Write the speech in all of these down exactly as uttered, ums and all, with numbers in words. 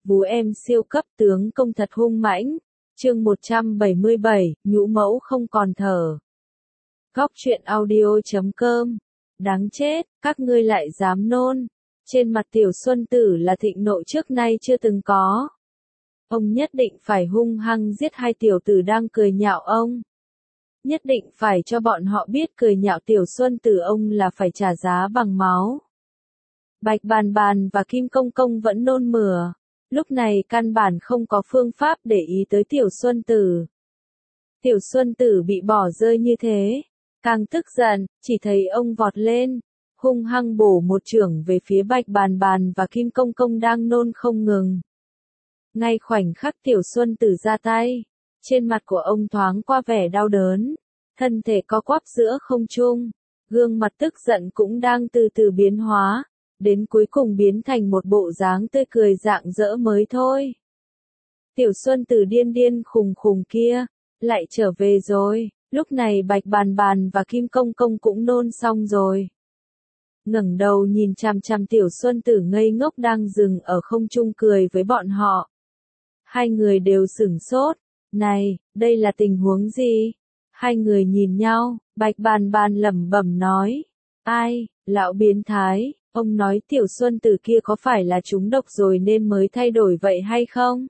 Vú em siêu cấp tướng công thật hung mãnh. Chương một trăm bảy mươi bảy, nhũ mẫu không còn thở. Góc truyện audio chấm com. Đáng chết, các ngươi lại dám nôn. Trên mặt Tiểu Xuân Tử là thịnh nộ trước nay chưa từng có. Ông nhất định phải hung hăng giết hai tiểu tử đang cười nhạo ông. Nhất định phải cho bọn họ biết cười nhạo Tiểu Xuân Tử ông là phải trả giá bằng máu. Bạch Bàn Bàn và Kim Công Công vẫn nôn mửa. Lúc này căn bản không có phương pháp để ý tới Tiểu Xuân Tử. Tiểu Xuân Tử bị bỏ rơi như thế. Càng tức giận, chỉ thấy ông vọt lên, hung hăng bổ một chưởng về phía Bạch Bàn Bàn và Kim Công Công đang nôn không ngừng. Ngay khoảnh khắc Tiểu Xuân Tử ra tay, trên mặt của ông thoáng qua vẻ đau đớn, thân thể co quắp giữa không trung, gương mặt tức giận cũng đang từ từ biến hóa, đến cuối cùng biến thành một bộ dáng tươi cười rạng rỡ mới thôi. Tiểu Xuân Tử điên điên khùng khùng kia, lại trở về rồi, lúc này Bạch Bàn Bàn và Kim Công Công cũng nôn xong rồi. Ngẩng đầu nhìn chằm chằm Tiểu Xuân Tử ngây ngốc đang dừng ở không trung cười với bọn họ. Hai người đều sửng sốt, này, đây là tình huống gì? Hai người nhìn nhau, Bạch Bàn Bàn lẩm bẩm nói, ai, lão biến thái, ông nói Tiểu Xuân Tử kia có phải là trúng độc rồi nên mới thay đổi vậy hay không?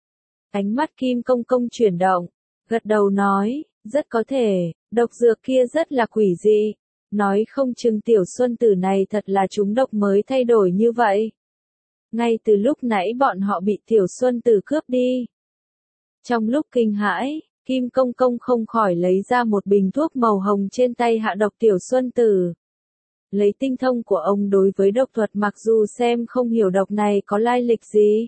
Ánh mắt Kim Công Công chuyển động, gật đầu nói, rất có thể, độc dược kia rất là quỷ dị, nói không chừng Tiểu Xuân Tử này thật là trúng độc mới thay đổi như vậy. Ngay từ lúc nãy bọn họ bị Tiểu Xuân Tử cướp đi. Trong lúc kinh hãi, Kim Công Công không khỏi lấy ra một bình thuốc màu hồng trên tay hạ độc Tiểu Xuân Tử. Lấy tinh thông của ông đối với độc thuật mặc dù xem không hiểu độc này có lai lịch gì,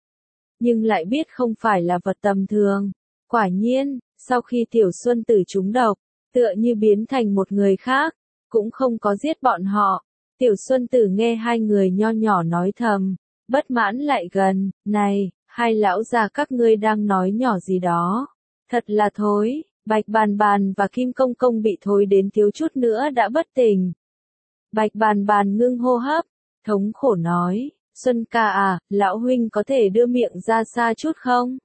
nhưng lại biết không phải là vật tầm thường. Quả nhiên, sau khi Tiểu Xuân Tử trúng độc, tựa như biến thành một người khác, cũng không có giết bọn họ. Tiểu Xuân Tử nghe hai người nho nhỏ nói thầm, bất mãn lại gần, này, hai lão già các ngươi đang nói nhỏ gì đó. Thật là thối, Bạch Bàn Bàn và Kim Công Công bị thối đến thiếu chút nữa đã bất tỉnh. Bạch Bàn Bàn ngưng hô hấp, thống khổ nói, Xuân ca à, lão huynh có thể đưa miệng ra xa chút không?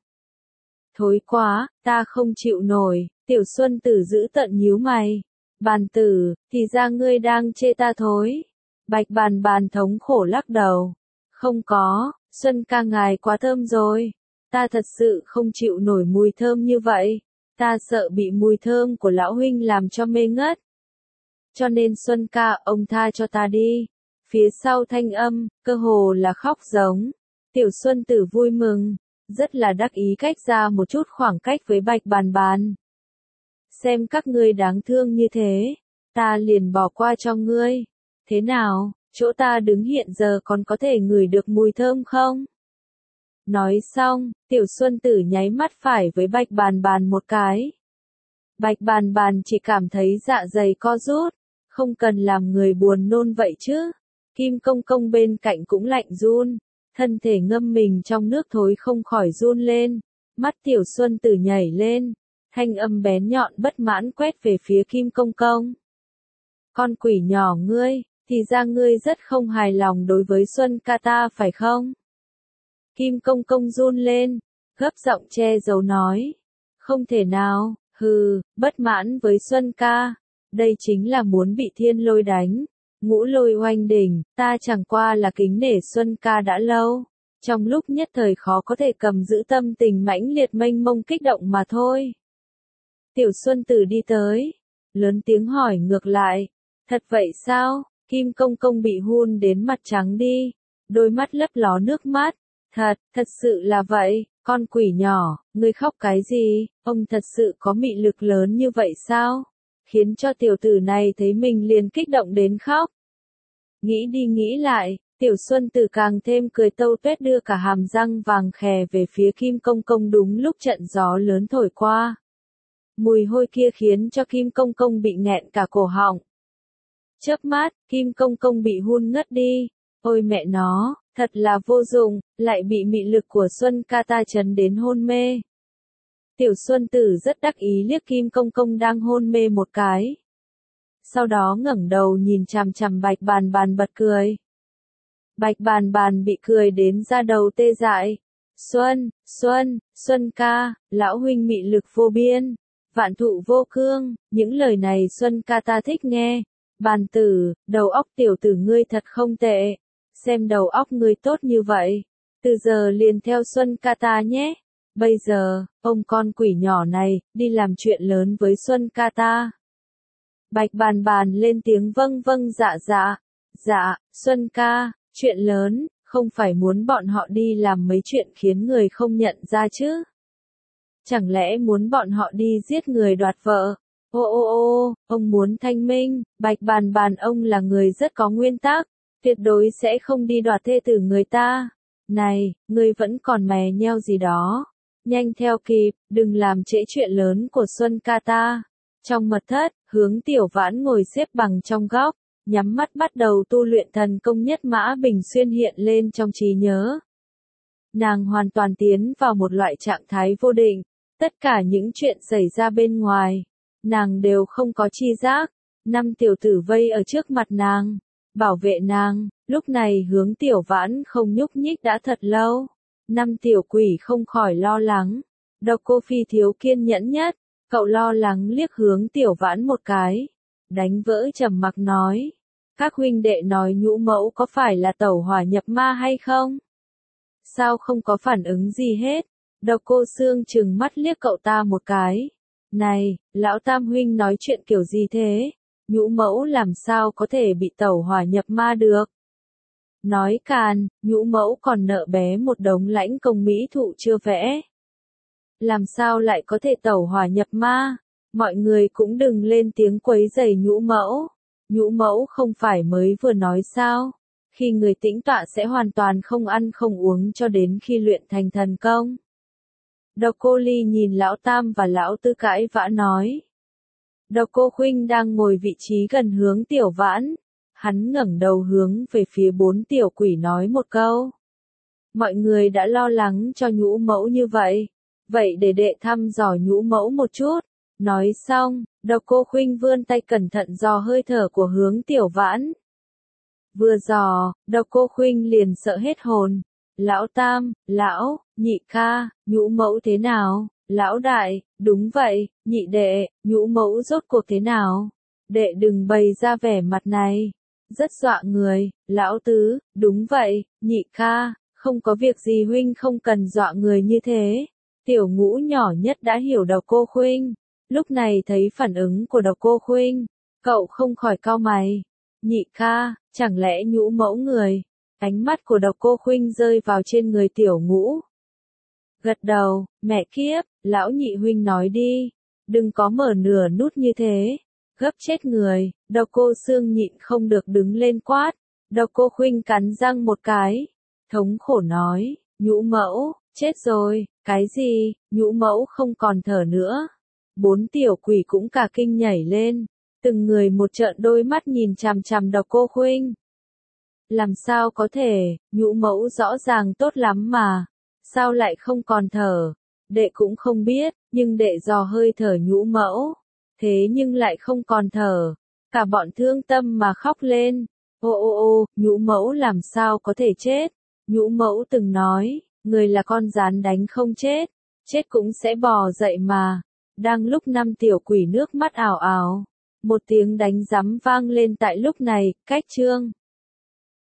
Thối quá, ta không chịu nổi, Tiểu Xuân Tử giữ tận nhíu mày. Bàn tử, thì ra ngươi đang chê ta thối. Bạch Bàn Bàn thống khổ lắc đầu. Không có, Xuân ca ngài quá thơm rồi. Ta thật sự không chịu nổi mùi thơm như vậy. Ta sợ bị mùi thơm của lão huynh làm cho mê ngất. Cho nên Xuân ca, ông tha cho ta đi. Phía sau thanh âm, cơ hồ là khóc giống. Tiểu Xuân Tử vui mừng, rất là đắc ý cách ra một chút khoảng cách với Bạch Bàn Bàn. Xem các ngươi đáng thương như thế, ta liền bỏ qua cho ngươi. Thế nào, chỗ ta đứng hiện giờ còn có thể ngửi được mùi thơm không? Nói xong, Tiểu Xuân Tử nháy mắt phải với Bạch Bàn Bàn một cái. Bạch Bàn Bàn chỉ cảm thấy dạ dày co rút, không cần làm người buồn nôn vậy chứ. Kim Công Công bên cạnh cũng lạnh run, thân thể ngâm mình trong nước thối không khỏi run lên, mắt Tiểu Xuân Tử nhảy lên, thanh âm bén nhọn bất mãn quét về phía Kim Công Công. Con quỷ nhỏ ngươi, thì ra ngươi rất không hài lòng đối với Xuân ca ta phải không? Kim Công Công run lên, gấp giọng che giấu nói, không thể nào, hừ, bất mãn với Xuân ca, đây chính là muốn bị thiên lôi đánh. Ngũ lôi oanh đỉnh, ta chẳng qua là kính nể Xuân ca đã lâu, trong lúc nhất thời khó có thể cầm giữ tâm tình mãnh liệt mênh mông kích động mà thôi. Tiểu Xuân Tử đi tới, lớn tiếng hỏi ngược lại, thật vậy sao? Kim Công Công bị hun đến mặt trắng đi, đôi mắt lấp ló nước mắt, thật, thật sự là vậy, con quỷ nhỏ, ngươi khóc cái gì, ông thật sự có mị lực lớn như vậy sao? Khiến cho tiểu tử này thấy mình liền kích động đến khóc. Nghĩ đi nghĩ lại, Tiểu Xuân Tử càng thêm cười tâu tuét đưa cả hàm răng vàng khè về phía Kim Công Công đúng lúc trận gió lớn thổi qua. Mùi hôi kia khiến cho Kim Công Công bị nghẹn cả cổ họng. Chớp mắt, Kim Công Công bị hun ngất đi. Ôi mẹ nó, thật là vô dụng, lại bị mị lực của Xuân ca ta chấn đến hôn mê. Tiểu Xuân Tử rất đắc ý liếc Kim Công Công đang hôn mê một cái. Sau đó ngẩng đầu nhìn chằm chằm Bạch Bàn Bàn bật cười. Bạch Bàn Bàn bị cười đến da đầu tê dại, Xuân, Xuân, Xuân ca, lão huynh mị lực vô biên, vạn thụ vô cương, những lời này Xuân ca ta thích nghe. Bàn tử, đầu óc tiểu tử ngươi thật không tệ, xem đầu óc ngươi tốt như vậy, từ giờ liền theo Xuân ca ta nhé. Bây giờ, ông con quỷ nhỏ này, đi làm chuyện lớn với Xuân ca ta. Bạch bàn bàn lên tiếng vâng vâng dạ dạ, dạ, Xuân ca, chuyện lớn, không phải muốn bọn họ đi làm mấy chuyện khiến người không nhận ra chứ? Chẳng lẽ muốn bọn họ đi giết người đoạt vợ? Ô ô ô, ông muốn thanh minh, bạch bàn bàn ông là người rất có nguyên tắc, tuyệt đối sẽ không đi đoạt thê tử người ta. Này, ngươi vẫn còn mè nheo gì đó? Nhanh theo kịp, đừng làm trễ chuyện lớn của Xuân ca ta. Trong mật thất, Hướng Tiểu Vãn ngồi xếp bằng trong góc, nhắm mắt bắt đầu tu luyện thần công nhất mã bình xuyên hiện lên trong trí nhớ. Nàng hoàn toàn tiến vào một loại trạng thái vô định, tất cả những chuyện xảy ra bên ngoài, nàng đều không có chi giác. Năm tiểu tử vây ở trước mặt nàng, bảo vệ nàng, lúc này Hướng Tiểu Vãn không nhúc nhích đã thật lâu. Năm tiểu quỷ không khỏi lo lắng. Độc Cô Phi thiếu kiên nhẫn nhất, cậu lo lắng liếc Hướng Tiểu Vãn một cái, đánh vỡ trầm mặc nói, các huynh đệ nói nhũ mẫu có phải là tẩu hỏa nhập ma hay không? Sao không có phản ứng gì hết? Độc Cô Xương trừng mắt liếc cậu ta một cái. Này, lão tam huynh nói chuyện kiểu gì thế? Nhũ mẫu làm sao có thể bị tẩu hỏa nhập ma được? Nói càn, nhũ mẫu còn nợ bé một đống lãnh công mỹ thụ chưa vẽ. Làm sao lại có thể tẩu hỏa nhập ma? Mọi người cũng đừng lên tiếng quấy rầy nhũ mẫu. Nhũ mẫu không phải mới vừa nói sao? Khi người tĩnh tọa sẽ hoàn toàn không ăn không uống cho đến khi luyện thành thần công. Độc Cô Ly nhìn lão tam và lão tư cãi vã nói. Độc Cô Khuynh đang ngồi vị trí gần Hướng Tiểu Vãn. Hắn ngẩng đầu hướng về phía bốn tiểu quỷ nói một câu. Mọi người đã lo lắng cho nhũ mẫu như vậy. Vậy để đệ thăm dò nhũ mẫu một chút. Nói xong, Độc Cô Khuynh vươn tay cẩn thận dò hơi thở của Hướng Tiểu Vãn. Vừa dò, Độc Cô Khuynh liền sợ hết hồn. Lão tam, lão, nhị ca, nhũ mẫu thế nào? Lão đại, đúng vậy, nhị đệ, nhũ mẫu rốt cuộc thế nào? Đệ đừng bày ra vẻ mặt này. Rất dọa người. Lão tứ, đúng vậy, nhị ca, không có việc gì huynh không cần dọa người như thế. Tiểu ngũ nhỏ nhất đã hiểu Độc Cô Khuynh. Lúc này thấy phản ứng của Độc Cô Khuynh, cậu không khỏi cau mày. Nhị ca, chẳng lẽ nhũ mẫu người? Ánh mắt của Độc Cô Khuynh rơi vào trên người tiểu ngũ. Gật đầu, mẹ kiếp, lão nhị huynh nói đi. Đừng có mở nửa nút như thế. Gấp chết người. Độc Cô Xương nhịn không được đứng lên quát. Độc Cô Khuynh cắn răng một cái, thống khổ nói, nhũ mẫu, chết rồi. Cái gì? Nhũ mẫu không còn thở nữa. Bốn tiểu quỷ cũng cả kinh nhảy lên, từng người một trợn đôi mắt nhìn chằm chằm Độc Cô Khuynh. Làm sao có thể, nhũ mẫu rõ ràng tốt lắm mà, sao lại không còn thở? Đệ cũng không biết, nhưng đệ dò hơi thở nhũ mẫu, thế nhưng lại không còn thở. Cả bọn thương tâm mà khóc lên. Ô ô ô, nhũ mẫu làm sao có thể chết? Nhũ mẫu từng nói, người là con gián đánh không chết, chết cũng sẽ bò dậy mà. Đang lúc năm tiểu quỷ nước mắt ảo ảo, một tiếng đánh rắm vang lên tại lúc này, cách chương